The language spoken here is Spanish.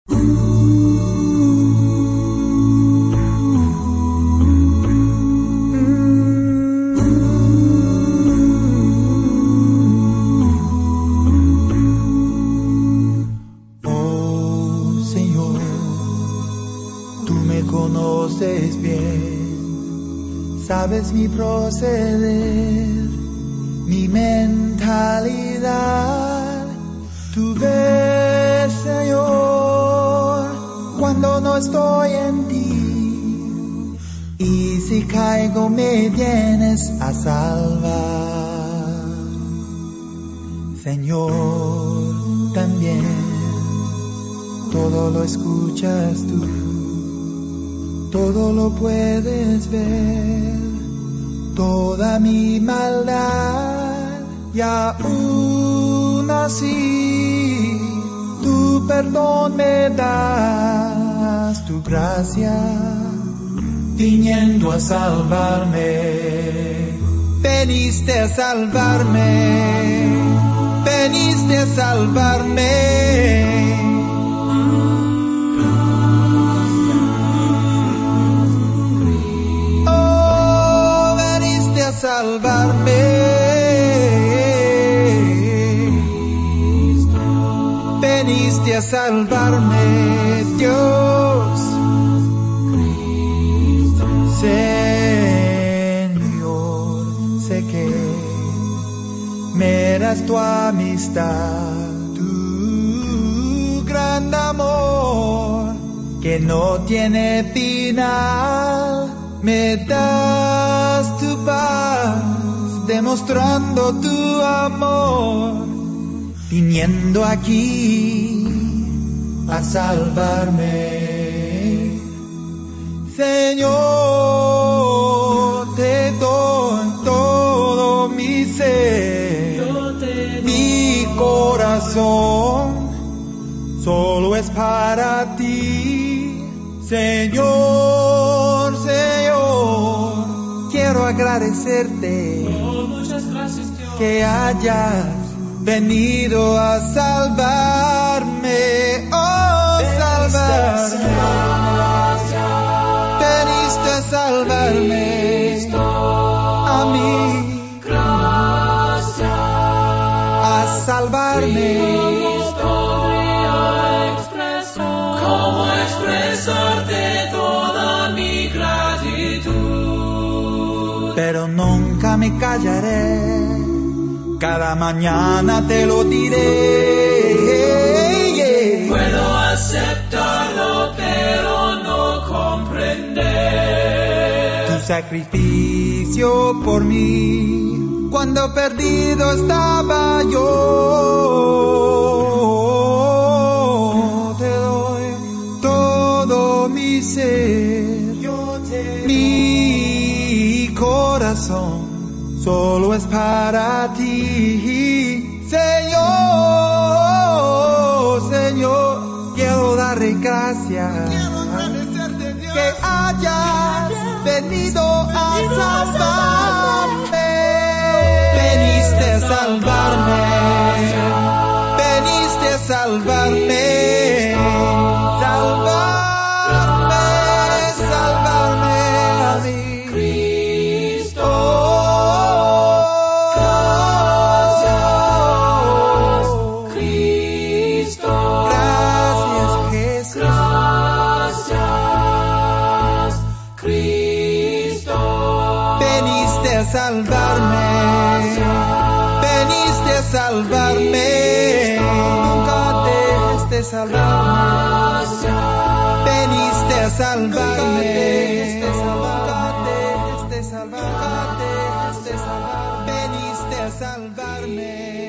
Conoces bien, sabes mi proceder, mi mentalidad. Tú ves, Señor, cuando no estoy en ti, y si caigo me vienes a salvar. Señor, también todo lo escuchas tú, todo lo puedes ver, toda mi maldad, y aún así tu perdón me das, tu gracia viniendo a salvarme. Veniste a salvarme, veniste a salvarme. Salvarme, veniste a salvarme, Dios, Señor, sé que me das tu amistad, tu gran amor que no tiene final. Me das tu paz, demostrando tu amor, viniendo aquí a salvarme. Señor, te doy todo mi ser, mi corazón, solo es para ti, Señor, Señor, quiero agradecerte. Oh, muchas gracias, Dios, que hayas venido a salvarme, oh, salvarme. Veniste a salvarme a mí, a salvarme. ¿Cómo expresarte toda mi gratitud? Pero nunca me callaré, cada mañana te lo diré. Puedo aceptarlo, pero no comprender tu sacrificio por mí, cuando perdido estaba yo. Te doy todo mi ser, mi corazón, solo es para ti, Señor, Señor, quiero darle gracias, que hayas venido a salvarme. Veniste a salvarme, veniste a salvarme, salvarme, salvarme a mí. Cristo. Cristo. Gracias, Jesús. Gracias, Cristo. Veniste a salvarme, veniste a salvarme, nunca dejes de salvarme. Veniste a salvarme, nunca dejes de salvarme, veniste a salvarme.